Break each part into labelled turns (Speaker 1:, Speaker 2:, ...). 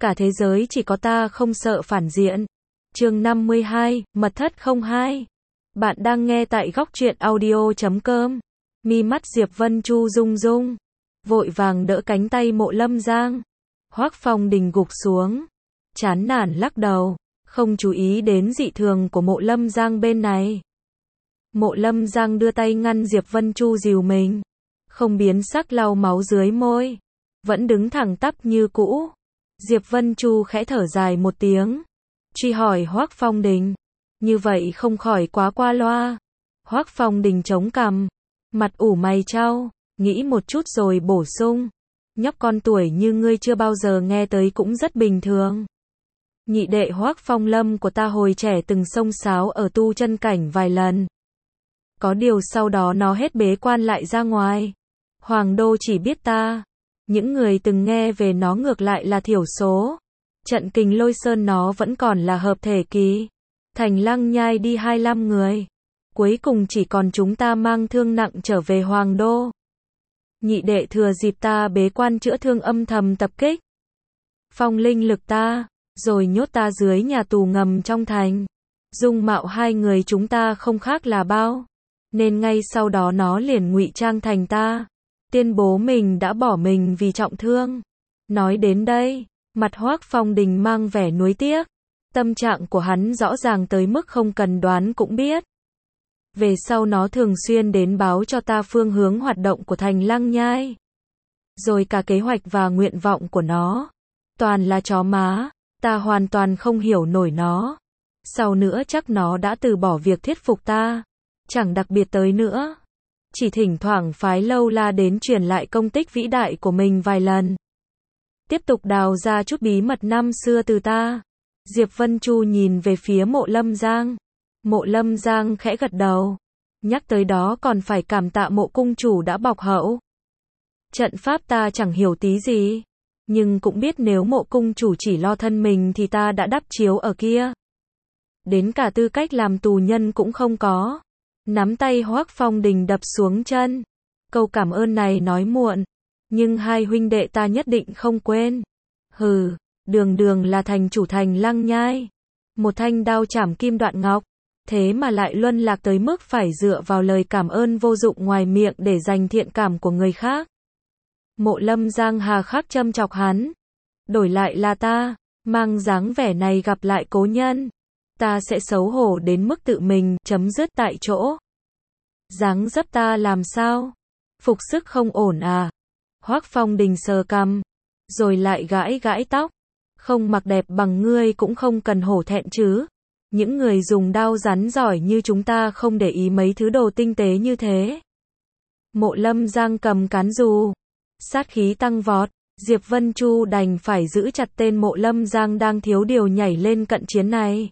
Speaker 1: cả thế giới chỉ có ta không sợ phản diện. Chương 52, Mật thất 02. Bạn đang nghe tại góc truyện audio.com. Mi mắt Diệp Vân Chu rung rung, vội vàng đỡ cánh tay Mộ Lâm Giang. Hoắc Phong Đình gục xuống, chán nản lắc đầu, không chú ý đến dị thường của Mộ Lâm Giang bên này. Mộ Lâm Giang đưa tay ngăn Diệp Vân Chu dìu mình, không biến sắc lau máu dưới môi, vẫn đứng thẳng tắp như cũ. Diệp Vân Chu khẽ thở dài một tiếng, truy hỏi Hoắc Phong Đình, như vậy không khỏi quá qua loa. Hoắc Phong Đình chống cằm, mặt ủ mày chau, nghĩ một chút rồi bổ sung, nhóc con tuổi như ngươi chưa bao giờ nghe tới cũng rất bình thường. Nhị đệ Hoắc Phong Lâm của ta hồi trẻ từng xông xáo ở tu chân cảnh vài lần. Có điều sau đó nó hết bế quan lại ra ngoài. Hoàng đô chỉ biết ta. Những người từng nghe về nó ngược lại là thiểu số. Trận Kình Lôi Sơn nó vẫn còn là hợp thể kỳ. Thành Lăng Nhai đi 25 người. Cuối cùng chỉ còn chúng ta mang thương nặng trở về Hoàng đô. Nhị đệ thừa dịp ta bế quan chữa thương âm thầm tập kích phong linh lực ta, rồi nhốt ta dưới nhà tù ngầm trong thành. Dung mạo hai người chúng ta không khác là bao, nên ngay sau đó nó liền ngụy trang thành ta, tuyên bố mình đã bỏ mình vì trọng thương. Nói đến đây, mặt Hoắc Phong Đình mang vẻ nuối tiếc. Tâm trạng của hắn rõ ràng tới mức không cần đoán cũng biết. Về sau nó thường xuyên đến báo cho ta phương hướng hoạt động của Thành Lăng Nhai. Rồi cả kế hoạch và nguyện vọng của nó. Toàn là chó má, ta hoàn toàn không hiểu nổi nó. Sau nữa chắc nó đã từ bỏ việc thuyết phục ta. Chẳng đặc biệt tới nữa. Chỉ thỉnh thoảng phái Lâu La đến truyền lại công tích vĩ đại của mình vài lần. Tiếp tục đào ra chút bí mật năm xưa từ ta. Diệp Vân Chu nhìn về phía Mộ Lâm Giang. Mộ Lâm Giang khẽ gật đầu. Nhắc tới đó còn phải cảm tạ Mộ cung chủ đã bọc hậu. Trận pháp ta chẳng hiểu tí gì, nhưng cũng biết nếu Mộ cung chủ chỉ lo thân mình thì ta đã đắp chiếu ở kia. Đến cả tư cách làm tù nhân cũng không có. Nắm tay Hoắc Phong Đình đập xuống chân. Câu cảm ơn này nói muộn, nhưng hai huynh đệ ta nhất định không quên. Hừ, đường đường là thành chủ Thành Lăng Nhai, một thanh đao chảm kim đoạn ngọc, thế mà lại luân lạc tới mức phải dựa vào lời cảm ơn vô dụng ngoài miệng để giành thiện cảm của người khác. Mộ Lâm Giang hà khắc châm chọc hắn. Đổi lại là ta, mang dáng vẻ này gặp lại cố nhân, ta sẽ xấu hổ đến mức tự mình chấm dứt tại chỗ. Dáng dấp ta làm sao? Phục sức không ổn à? Hoắc Phong Đình sờ cằm, rồi lại gãi gãi tóc. Không mặc đẹp bằng ngươi cũng không cần hổ thẹn chứ. Những người dùng đao rắn giỏi như chúng ta không để ý mấy thứ đồ tinh tế như thế. Mộ Lâm Giang cầm cán dù, sát khí tăng vọt. Diệp Vân Chu đành phải giữ chặt tên Mộ Lâm Giang đang thiếu điều nhảy lên cận chiến này.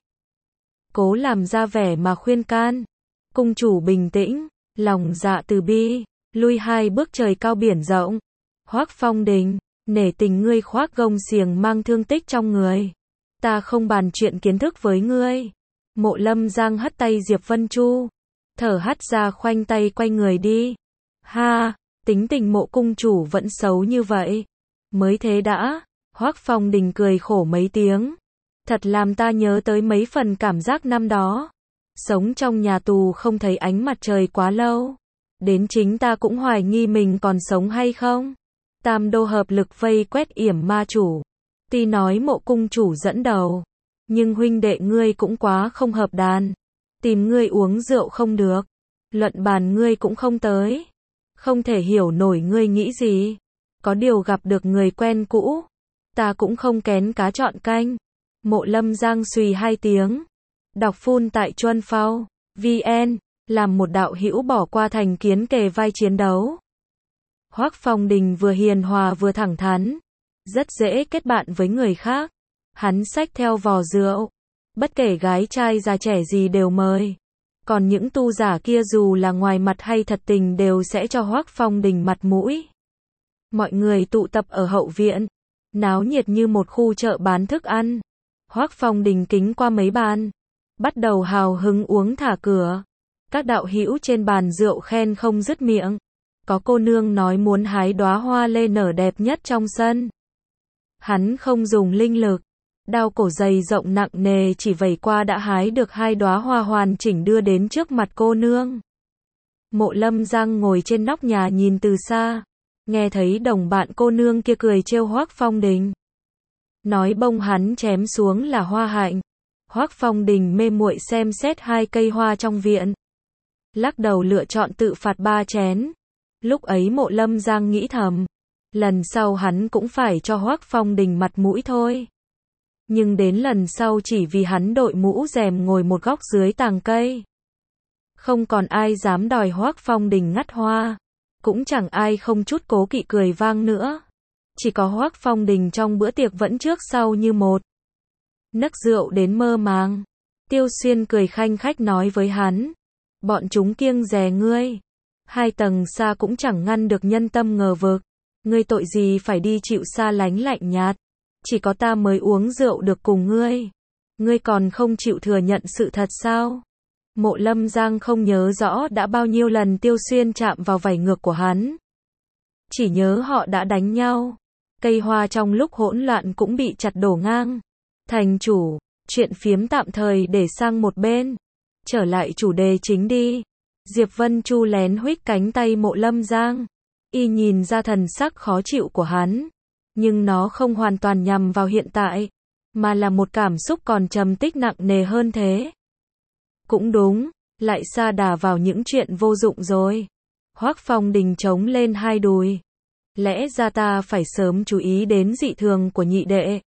Speaker 1: Cố làm ra vẻ mà khuyên can. Cung chủ bình tĩnh, lòng dạ từ bi, lui hai bước trời cao biển rộng. Hoắc Phong Đình, nể tình ngươi khoác gông xiềng mang thương tích trong người. Ta không bàn chuyện kiến thức với ngươi. Mộ Lâm Giang hất tay Diệp Vân Chu, thở hắt ra khoanh tay quay người đi. Ha, tính tình Mộ cung chủ vẫn xấu như vậy. Mới thế đã. Hoắc Phong Đình cười khổ mấy tiếng. Thật làm ta nhớ tới mấy phần cảm giác năm đó. Sống trong nhà tù không thấy ánh mặt trời quá lâu. Đến chính ta cũng hoài nghi mình còn sống hay không. Tam đô hợp lực vây quét yểm ma chủ. Tuy nói Mộ cung chủ dẫn đầu, nhưng huynh đệ ngươi cũng quá không hợp đàn. Tìm ngươi uống rượu không được, luận bàn ngươi cũng không tới. Không thể hiểu nổi ngươi nghĩ gì. Có điều gặp được người quen cũ, ta cũng không kén cá chọn canh. Mộ Lâm Giang xùy hai tiếng. Đọc phun tại Chuân Phao VN, làm một đạo hữu bỏ qua thành kiến kề vai chiến đấu. Hoắc Phong Đình vừa hiền hòa vừa thẳng thắn, rất dễ kết bạn với người khác. Hắn xách theo vò rượu, bất kể gái trai già trẻ gì đều mời. Còn những tu giả kia dù là ngoài mặt hay thật tình đều sẽ cho Hoắc Phong Đình mặt mũi. Mọi người tụ tập ở hậu viện, náo nhiệt như một khu chợ bán thức ăn. Hoắc Phong Đình kính qua mấy bàn, bắt đầu hào hứng uống thả cửa. Các đạo hữu trên bàn rượu khen không dứt miệng. Có cô nương nói muốn hái đóa hoa lê nở đẹp nhất trong sân. Hắn không dùng linh lực. Đao cổ dày rộng nặng nề chỉ vẩy qua đã hái được 2 đóa hoa hoàn chỉnh đưa đến trước mặt cô nương. Mộ Lâm Giang ngồi trên nóc nhà nhìn từ xa. Nghe thấy đồng bạn cô nương kia cười trêu Hoắc Phong Đình. Nói bông hắn chém xuống là hoa hạnh. Hoắc Phong Đình mê muội xem xét 2 cây hoa trong viện. Lắc đầu lựa chọn tự phạt 3 chén. Lúc ấy Mộ Lâm Giang nghĩ thầm. Lần sau hắn cũng phải cho Hoắc Phong Đình mặt mũi thôi. Nhưng đến lần sau chỉ vì hắn đội mũ rèm ngồi một góc dưới tàng cây. Không còn ai dám đòi Hoắc Phong Đình ngắt hoa. Cũng chẳng ai không chút cố kỵ cười vang nữa. Chỉ có Hoắc Phong Đình trong bữa tiệc vẫn trước sau như một. Nấc rượu đến mơ màng. Tiêu Xuyên cười khanh khách nói với hắn. Bọn chúng kiêng dè ngươi. 2 tầng xa cũng chẳng ngăn được nhân tâm ngờ vực. Ngươi tội gì phải đi chịu xa lánh lạnh nhạt. Chỉ có ta mới uống rượu được cùng ngươi. Ngươi còn không chịu thừa nhận sự thật sao? Mộ Lâm Giang không nhớ rõ đã bao nhiêu lần Tiêu Xuyên chạm vào vảy ngược của hắn. Chỉ nhớ họ đã đánh nhau. Cây hoa trong lúc hỗn loạn cũng bị chặt đổ ngang. Thành chủ, chuyện phiếm tạm thời để sang một bên. Trở lại chủ đề chính đi. Diệp Vân Chu lén huých cánh tay Mộ Lâm Giang. Y nhìn ra thần sắc khó chịu của hắn. Nhưng nó không hoàn toàn nhằm vào hiện tại. Mà là một cảm xúc còn trầm tích nặng nề hơn thế. Cũng đúng, lại sa đà vào những chuyện vô dụng rồi. Hoắc Phong Đình chống lên 2 đùi. Lẽ ra ta phải sớm chú ý đến dị thường của nhị đệ.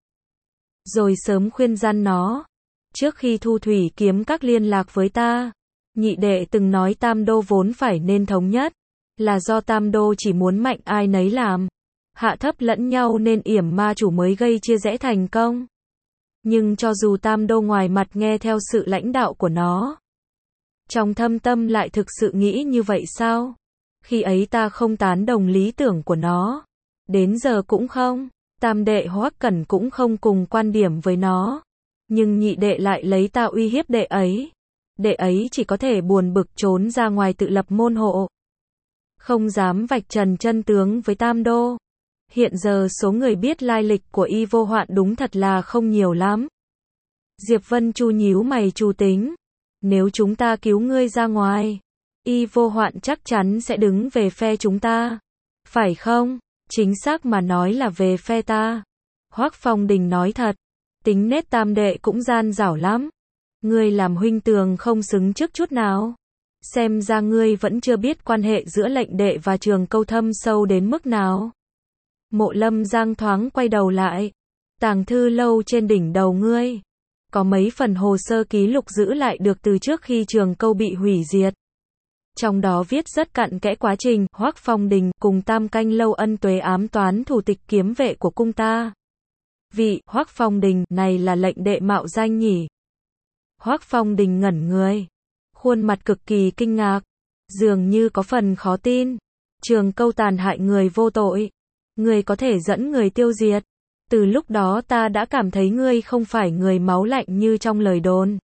Speaker 1: Rồi sớm khuyên răn nó. Trước khi Thu Thủy kiếm các liên lạc với ta. Nhị đệ từng nói Tam Đô vốn phải nên thống nhất. Là do Tam Đô chỉ muốn mạnh ai nấy làm. Hạ thấp lẫn nhau nên yểm ma chủ mới gây chia rẽ thành công. Nhưng cho dù Tam Đô ngoài mặt nghe theo sự lãnh đạo của nó. Trong thâm tâm lại thực sự nghĩ như vậy sao? Khi ấy ta không tán đồng lý tưởng của nó. Đến giờ cũng không. Tam đệ Hoắc Cẩn cũng không cùng quan điểm với nó. Nhưng nhị đệ lại lấy ta uy hiếp đệ ấy. Đệ ấy chỉ có thể buồn bực trốn ra ngoài tự lập môn hộ. Không dám vạch trần chân tướng với Tam Đô. Hiện giờ số người biết lai lịch của Y Vô Hoạn đúng thật là không nhiều lắm. Diệp Vân Chu nhíu mày chu tính. Nếu chúng ta cứu ngươi ra ngoài, Y Vô Hoạn chắc chắn sẽ đứng về phe chúng ta. Phải không? Chính xác mà nói là về phe ta. Hoắc Phong Đình nói thật. Tính nết Tam đệ cũng gian dảo lắm. Ngươi làm huynh tường không xứng trước chút nào. Xem ra ngươi vẫn chưa biết quan hệ giữa lệnh đệ và Trường Câu thâm sâu đến mức nào. Mộ Lâm Giang thoáng quay đầu lại. Tàng thư lâu trên đỉnh đầu ngươi. Có mấy phần hồ sơ ký lục giữ lại được từ trước khi Trường Câu bị hủy diệt. Trong đó viết rất cặn kẽ quá trình Hoắc Phong Đình cùng Tam Canh Lâu ân tuế ám toán thủ tịch kiếm vệ của cung ta. Vị Hoắc Phong Đình này là lệnh đệ mạo danh nhỉ? Hoắc Phong Đình ngẩn người. Khuôn mặt cực kỳ kinh ngạc. Dường như có phần khó tin. Trường Câu tàn hại người vô tội. Ngươi có thể dẫn người tiêu diệt. Từ lúc đó ta đã cảm thấy ngươi không phải người máu lạnh như trong lời đồn.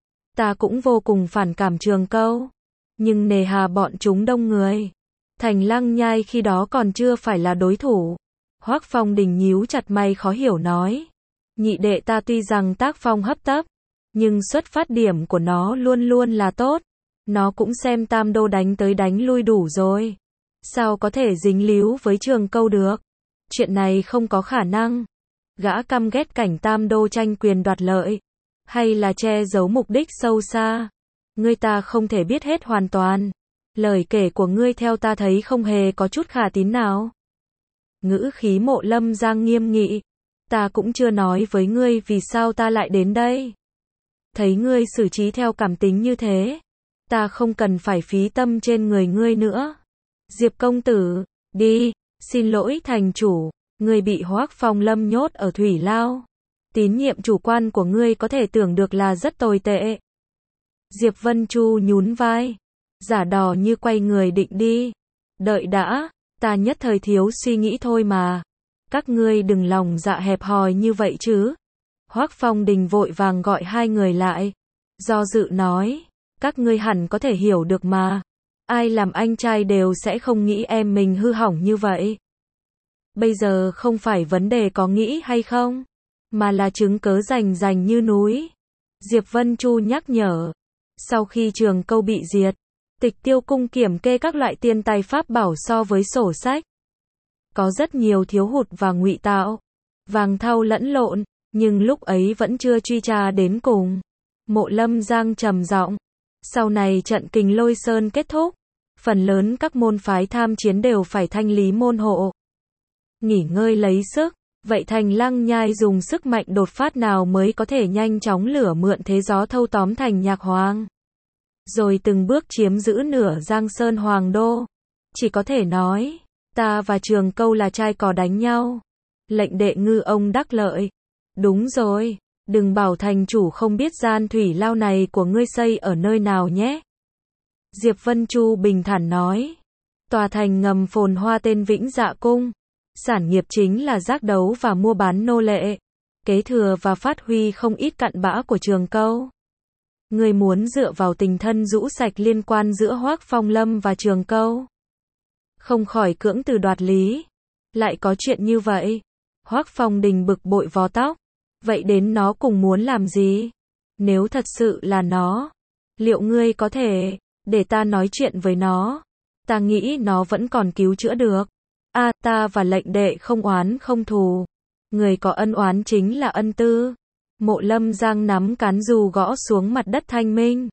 Speaker 1: Ta cũng vô cùng phản cảm Trường Câu. Nhưng nề hà bọn chúng đông người. Thành Lăng Nhai khi đó còn chưa phải là đối thủ. Hoắc Phong Đình nhíu chặt mày khó hiểu nói. Nhị đệ ta tuy rằng tác phong hấp tấp. Nhưng xuất phát điểm của nó luôn luôn là tốt. Nó cũng xem Tam Đô đánh tới đánh lui đủ rồi. Sao có thể dính líu với Trường Câu được? Chuyện này không có khả năng. Gã căm ghét cảnh Tam Đô tranh quyền đoạt lợi. Hay là che giấu mục đích sâu xa. Ngươi ta không thể biết hết hoàn toàn. Lời kể của ngươi theo ta thấy không hề có chút khả tín nào. Ngữ khí Mộ Lâm Giang nghiêm nghị. Ta cũng chưa nói với ngươi vì sao ta lại đến đây. Thấy ngươi xử trí theo cảm tính như thế. Ta không cần phải phí tâm trên người ngươi nữa. Diệp công tử, đi, xin lỗi thành chủ. Ngươi bị Hoắc Phong Lâm nhốt ở thủy lao. Tín nhiệm chủ quan của ngươi có thể tưởng được là rất tồi tệ. Diệp Vân Chu nhún vai. Giả đò như quay người định đi. Đợi đã, ta nhất thời thiếu suy nghĩ thôi mà. Các ngươi đừng lòng dạ hẹp hòi như vậy chứ. Hoắc Phong Đình vội vàng gọi 2 người lại. Do dự nói, các ngươi hẳn có thể hiểu được mà. Ai làm anh trai đều sẽ không nghĩ em mình hư hỏng như vậy. Bây giờ không phải vấn đề có nghĩ hay không, mà là chứng cớ rành như núi. Diệp Vân Chu nhắc nhở. Sau khi Trường Câu bị diệt, Tịch Tiêu Cung kiểm kê các loại tiên tài pháp bảo so với sổ sách. Có rất nhiều thiếu hụt và ngụy tạo, vàng thau lẫn lộn, nhưng lúc ấy vẫn chưa truy tra đến cùng. Mộ Lâm Giang trầm giọng. Sau này trận Kình Lôi Sơn kết thúc, phần lớn các môn phái tham chiến đều phải thanh lý môn hộ, nghỉ ngơi lấy sức. Vậy Thành Lăng Nhai dùng sức mạnh đột phát nào mới có thể nhanh chóng lửa mượn thế gió thâu tóm thành Nhạc Hoàng, rồi từng bước chiếm giữ nửa Giang Sơn Hoàng Đô? Chỉ có thể nói, ta và Trường Câu là trai cò đánh nhau. Lệnh đệ ngư ông đắc lợi. Đúng rồi, đừng bảo thành chủ không biết gian thủy lao này của ngươi xây ở nơi nào nhé. Diệp Vân Chu bình thản nói. Tòa thành ngầm phồn hoa tên Vĩnh Dạ Cung. Sản nghiệp chính là giác đấu và mua bán nô lệ, kế thừa và phát huy không ít cặn bã của Trường Câu. Ngươi muốn dựa vào tình thân rũ sạch liên quan giữa Hoắc Phong Lâm và Trường Câu, không khỏi cưỡng từ đoạt lý. Lại có chuyện như vậy? Hoắc Phong Đình bực bội vò tóc. Vậy đến nó cùng muốn làm gì? Nếu thật sự là nó, liệu ngươi có thể để ta nói chuyện với nó? Ta nghĩ nó vẫn còn cứu chữa được. Ta và lệnh đệ không oán không thù. Người có ân oán chính là Ân Tư. Mộ Lâm Giang nắm cán dù gõ xuống mặt đất thanh minh.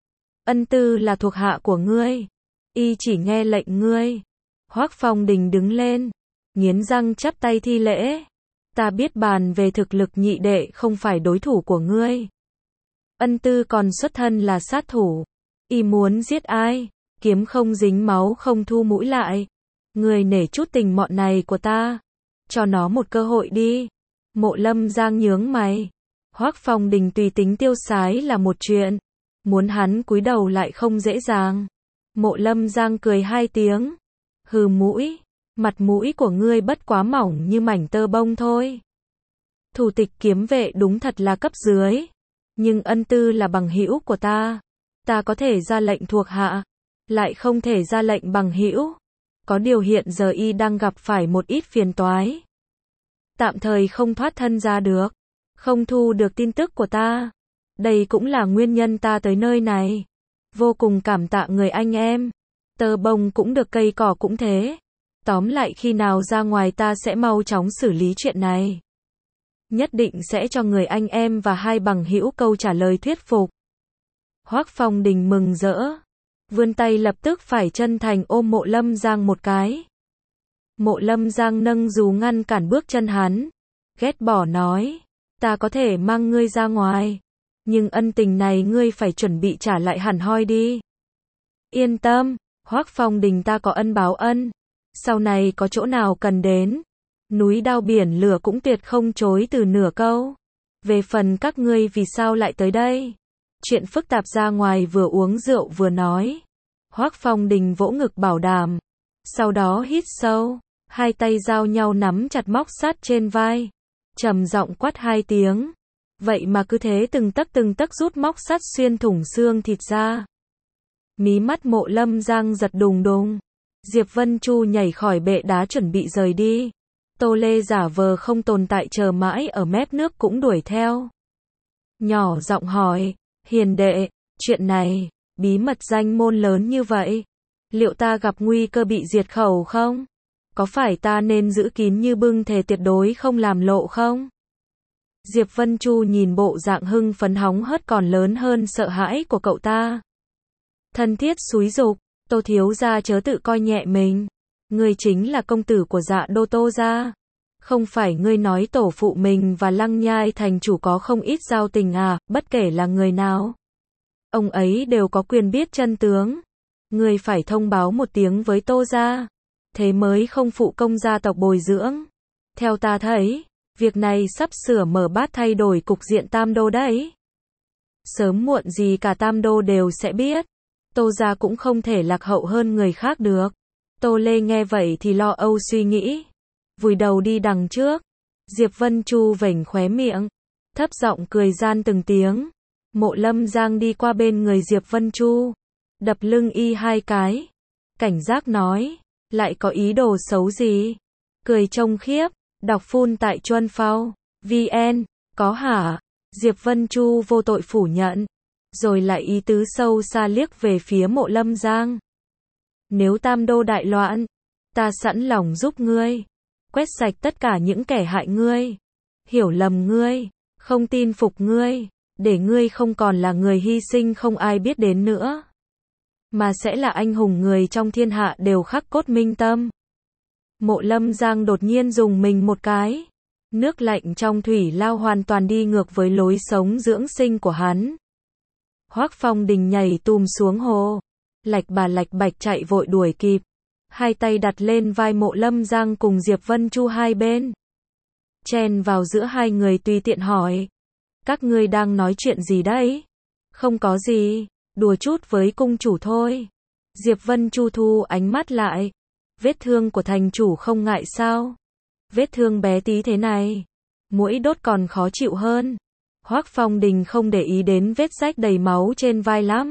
Speaker 1: Ân Tư là thuộc hạ của ngươi, y chỉ nghe lệnh ngươi. Hoắc Phong Đình đứng lên, nghiến răng chắp tay thi lễ. Ta biết bàn về thực lực nhị đệ không phải đối thủ của ngươi. Ân Tư còn xuất thân là sát thủ. Y muốn giết ai? Kiếm không dính máu không thu mũi lại. Ngươi nể chút tình mọn này của ta, cho nó một cơ hội đi. Mộ Lâm Giang nhướng mày. Hoắc Phong Đình tùy tính tiêu sái là một chuyện, muốn hắn cúi đầu lại không dễ dàng. Mộ Lâm Giang cười hai tiếng. Hừ mũi, mặt mũi của ngươi bất quá mỏng như mảnh tơ bông thôi. Thủ tịch kiếm vệ đúng thật là cấp dưới, nhưng Ân Tư là bằng hữu của ta. Ta có thể ra lệnh thuộc hạ, lại không thể ra lệnh bằng hữu. Có điều hiện giờ y đang gặp phải một ít phiền toái, tạm thời không thoát thân ra được, không thu được tin tức của ta. Đây cũng là nguyên nhân ta tới nơi này. Vô cùng cảm tạ người anh em. Tơ bông cũng được cây cỏ cũng thế. Tóm lại khi nào ra ngoài ta sẽ mau chóng xử lý chuyện này. Nhất định sẽ cho người anh em và hai bằng hữu câu trả lời thuyết phục. Hoắc Phong Đình mừng rỡ, vươn tay lập tức phải chân thành ôm Mộ Lâm Giang một cái. Mộ Lâm Giang nâng dù ngăn cản bước chân hắn, ghét bỏ nói, ta có thể mang ngươi ra ngoài, nhưng ân tình này ngươi phải chuẩn bị trả lại hẳn hoi đi. Yên tâm, Hoắc Phong Đình ta có ân báo ân, sau này có chỗ nào cần đến, núi đao biển lửa cũng tuyệt không chối từ nửa câu. Về phần các ngươi vì sao lại tới đây? Chuyện phức tạp ra ngoài vừa uống rượu vừa nói. Hoắc Phong Đình vỗ ngực bảo đảm. Sau đó hít sâu, hai tay giao nhau nắm chặt móc sắt trên vai, trầm giọng quát hai tiếng. Vậy mà cứ thế từng tấc rút móc sắt xuyên thủng xương thịt ra. Mí mắt Mộ Lâm Giang giật đùng đùng. Diệp Vân Chu nhảy khỏi bệ đá chuẩn bị rời đi. Tô Lê giả vờ không tồn tại chờ mãi ở mép nước cũng đuổi theo. Nhỏ giọng hỏi, hiền đệ, chuyện này, bí mật danh môn lớn như vậy, liệu ta gặp nguy cơ bị diệt khẩu không? Có phải ta nên giữ kín như bưng thề tuyệt đối không làm lộ không? Diệp Vân Chu nhìn bộ dạng hưng phấn hóng hớt còn lớn hơn sợ hãi của cậu ta. Thân thiết xúi giục, Tô thiếu gia chớ tự coi nhẹ mình. Ngươi chính là công tử của Dạ Đô Tô gia. Không phải ngươi nói tổ phụ mình và Lăng Nhai thành chủ có không ít giao tình à, bất kể là người nào. Ông ấy đều có quyền biết chân tướng. Ngươi phải thông báo một tiếng với Tô gia, thế mới không phụ công gia tộc bồi dưỡng. Theo ta thấy, việc này sắp sửa mở bát thay đổi cục diện Tam Đô đấy. Sớm muộn gì cả Tam Đô đều sẽ biết. Tô gia cũng không thể lạc hậu hơn người khác được. Tô Lê nghe vậy thì lo âu suy nghĩ, vùi đầu đi đằng trước. Diệp Vân Chu vểnh khóe miệng, thấp giọng cười gian từng tiếng. Mộ Lâm Giang đi qua bên người Diệp Vân Chu, đập lưng y hai cái, cảnh giác nói, lại có ý đồ xấu gì? Cười trông khiếp, đọc phun tại Chuân Phao, VN, có hả? Diệp Vân Chu vô tội phủ nhận, rồi lại ý tứ sâu xa liếc về phía Mộ Lâm Giang. Nếu Tam Đô đại loạn, ta sẵn lòng giúp ngươi, quét sạch tất cả những kẻ hại ngươi, hiểu lầm ngươi, không tin phục ngươi, để ngươi không còn là người hy sinh không ai biết đến nữa, mà sẽ là anh hùng người trong thiên hạ đều khắc cốt minh tâm. Mộ Lâm Giang đột nhiên dùng mình một cái. Nước lạnh trong thủy lao hoàn toàn đi ngược với lối sống dưỡng sinh của hắn. Hoắc Phong Đình nhảy tùm xuống hồ, lạch bà lạch bạch chạy vội đuổi kịp, hai tay đặt lên vai Mộ Lâm Giang cùng Diệp Vân Chu hai bên, chen vào giữa hai người tùy tiện hỏi, các ngươi đang nói chuyện gì đấy? Không có gì, đùa chút với cung chủ thôi. Diệp Vân Chu thu ánh mắt lại, vết thương của thành chủ không ngại sao? Vết thương bé tí thế này, muỗi đốt còn khó chịu hơn. Hoắc Phong Đình không để ý đến vết rách đầy máu trên vai lắm.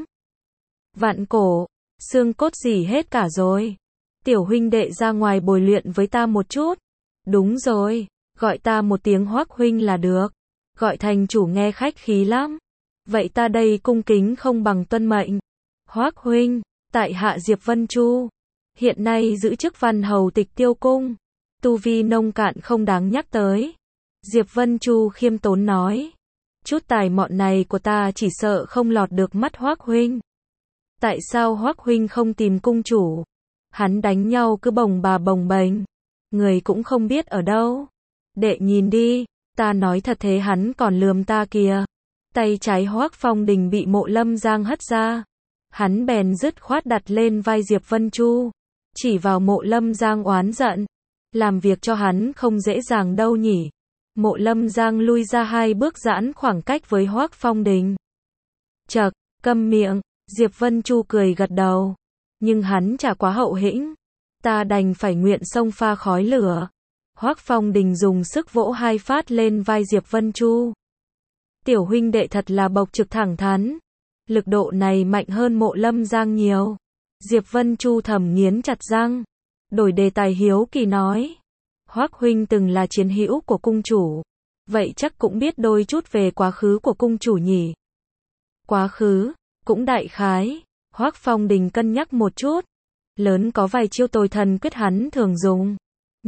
Speaker 1: Vạn cổ, xương cốt gì hết cả rồi. Tiểu huynh đệ ra ngoài bồi luyện với ta một chút. Đúng rồi, gọi ta một tiếng Hoắc huynh là được. Gọi thành chủ nghe khách khí lắm. Vậy ta đây cung kính không bằng tuân mệnh. Hoắc huynh, tại hạ Diệp Vân Chu, hiện nay giữ chức văn hầu tịch Tiêu cung. Tu vi nông cạn không đáng nhắc tới. Diệp Vân Chu khiêm tốn nói. Chút tài mọn này của ta chỉ sợ không lọt được mắt Hoắc huynh. Tại sao Hoắc huynh không tìm cung chủ? Hắn đánh nhau cứ bồng bà bồng bềnh, người cũng không biết ở đâu. Đệ nhìn đi, ta nói thật thế hắn còn lườm ta kìa. Tay trái Hoắc Phong Đình bị Mộ Lâm Giang hất ra. Hắn bèn dứt khoát đặt lên vai Diệp Vân Chu, chỉ vào Mộ Lâm Giang oán giận. Làm việc cho hắn không dễ dàng đâu nhỉ. Mộ Lâm Giang lui ra hai bước giãn khoảng cách với Hoắc Phong Đình. Chậc, câm miệng, Diệp Vân Chu cười gật đầu. Nhưng hắn chả quá hậu hĩnh. Ta đành phải nguyện xông pha khói lửa. Hoắc Phong Đình dùng sức vỗ hai phát lên vai Diệp Vân Chu. Tiểu huynh đệ thật là bộc trực thẳng thắn. Lực độ này mạnh hơn Mộ Lâm Giang nhiều. Diệp Vân Chu thầm nghiến chặt răng. Đổi đề tài hiếu kỳ nói. Hoắc huynh từng là chiến hữu của cung chủ. Vậy chắc cũng biết đôi chút về quá khứ của cung chủ nhỉ? Quá khứ, cũng đại khái. Hoắc Phong Đình cân nhắc một chút. Lớn có vài chiêu tồi thần quyết hắn thường dùng.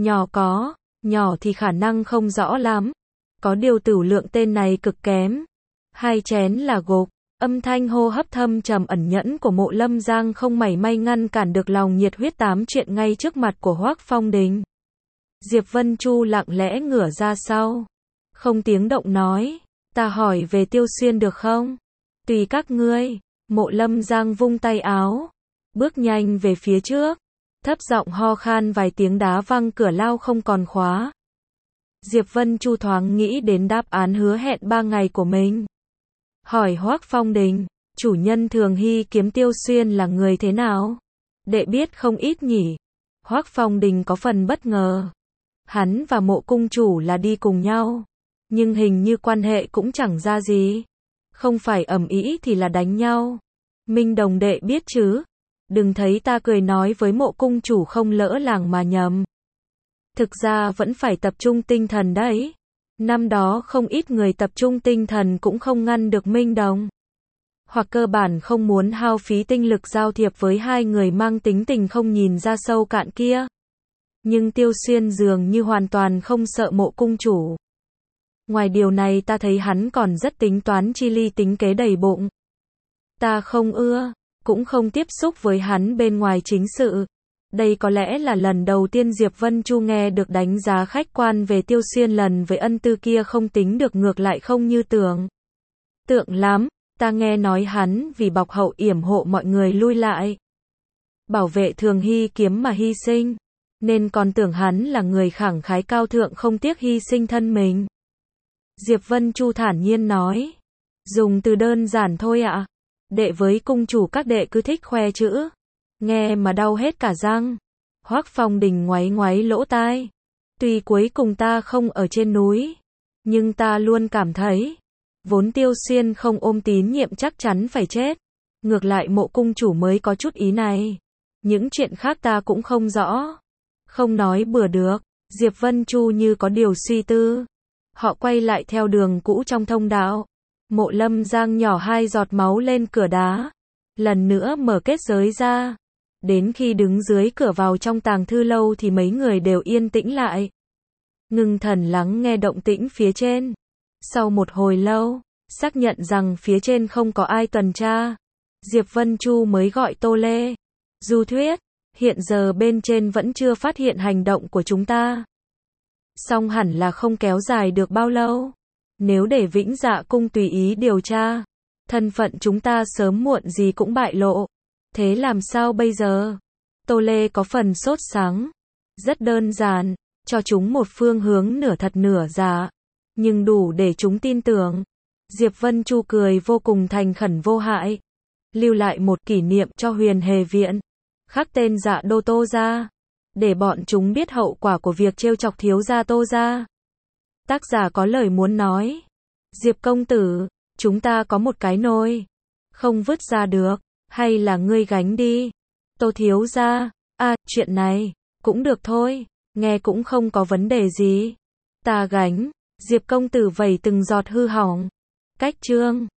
Speaker 1: Nhỏ thì khả năng không rõ lắm. Có điều tửu lượng tên này cực kém. Hai chén là gục. Âm thanh hô hấp thâm trầm ẩn nhẫn của Mộ Lâm Giang không mảy may ngăn cản được lòng nhiệt huyết tám chuyện ngay trước mặt của Hoắc Phong Đình. Diệp Vân Chu lặng lẽ ngửa ra sau, không tiếng động nói, ta hỏi về Tiêu Xuyên được không? Tùy các ngươi. Mộ Lâm Giang vung tay áo, bước nhanh về phía trước, thấp giọng ho khan vài tiếng đá văng cửa lao không còn khóa. Diệp Vân Chu thoáng nghĩ đến đáp án hứa hẹn 3 ngày của mình. Hỏi Hoắc Phong Đình, chủ nhân Thường Hy kiếm Tiêu Xuyên là người thế nào? Đệ biết không ít nhỉ? Hoắc Phong Đình có phần bất ngờ. Hắn và Mộ cung chủ là đi cùng nhau, nhưng hình như quan hệ cũng chẳng ra gì. Không phải ầm ĩ thì là đánh nhau. Minh đồng đệ biết chứ? Đừng thấy ta cười nói với Mộ cung chủ không lỡ làng mà nhầm. Thực ra vẫn phải tập trung tinh thần đấy. Năm đó không ít người tập trung tinh thần cũng không ngăn được Minh Đồng. Hoặc cơ bản không muốn hao phí tinh lực giao thiệp với hai người mang tính tình không nhìn ra sâu cạn kia. Nhưng Tiêu Xuyên dường như hoàn toàn không sợ Mộ cung chủ. Ngoài điều này ta thấy hắn còn rất tính toán chi ly tính kế đầy bụng. Ta không ưa, cũng không tiếp xúc với hắn bên ngoài chính sự. Đây có lẽ là lần đầu tiên Diệp Vân Chu nghe được đánh giá khách quan về Tiêu Xuyên, lần với ân tư kia không tính được ngược lại không như tưởng. Tượng lắm, ta nghe nói hắn vì bọc hậu yểm hộ mọi người lui lại. Bảo vệ Thường Hy kiếm mà hy sinh. Nên còn tưởng hắn là người khẳng khái cao thượng không tiếc hy sinh thân mình. Diệp Vân Chu thản nhiên nói. Dùng từ đơn giản thôi ạ. Đệ với cung chủ các đệ cứ thích khoe chữ. Nghe mà đau hết cả răng. Hoắc Phong Đình ngoáy ngoáy lỗ tai. Tuy cuối cùng ta không ở trên núi, nhưng ta luôn cảm thấy, vốn Tiêu Xuyên không ôm tín nhiệm chắc chắn phải chết. Ngược lại Mộ cung chủ mới có chút ý này. Những chuyện khác ta cũng không rõ. Không nói bừa được. Diệp Vân Chu như có điều suy tư. Họ quay lại theo đường cũ trong thông đạo. Mộ Lâm Giang nhỏ 2 giọt máu lên cửa đá. Lần nữa mở kết giới ra. Đến khi đứng dưới cửa vào trong tàng thư lâu thì mấy người đều yên tĩnh lại. Ngưng thần lắng nghe động tĩnh phía trên. Sau một hồi lâu, xác nhận rằng phía trên không có ai tuần tra. Diệp Vân Chu mới gọi Tô Lê. Du Thuyết, hiện giờ bên trên vẫn chưa phát hiện hành động của chúng ta. Song hẳn là không kéo dài được bao lâu. Nếu để Vĩnh Dạ Cung tùy ý điều tra, thân phận chúng ta sớm muộn gì cũng bại lộ. Thế làm sao bây giờ? Tô Lê có phần sốt sắng. Rất đơn giản, cho chúng một phương hướng nửa thật nửa giả, nhưng đủ để chúng tin tưởng. Diệp Vân Chu cười vô cùng thành khẩn vô hại. Lưu lại một kỷ niệm cho Huyền Hề Viện. Khắc tên Dạ Đô Tô gia. Để bọn chúng biết hậu quả của việc trêu chọc thiếu gia Tô gia. Tác giả có lời muốn nói. Diệp công tử, chúng ta có một cái nồi. Không vứt ra được. Hay là ngươi gánh đi. Tô thiếu gia. Chuyện này. Cũng được thôi. Nghe cũng không có vấn đề gì. Ta gánh. Diệp công tử vẩy từng giọt hư hỏng. Cách chương.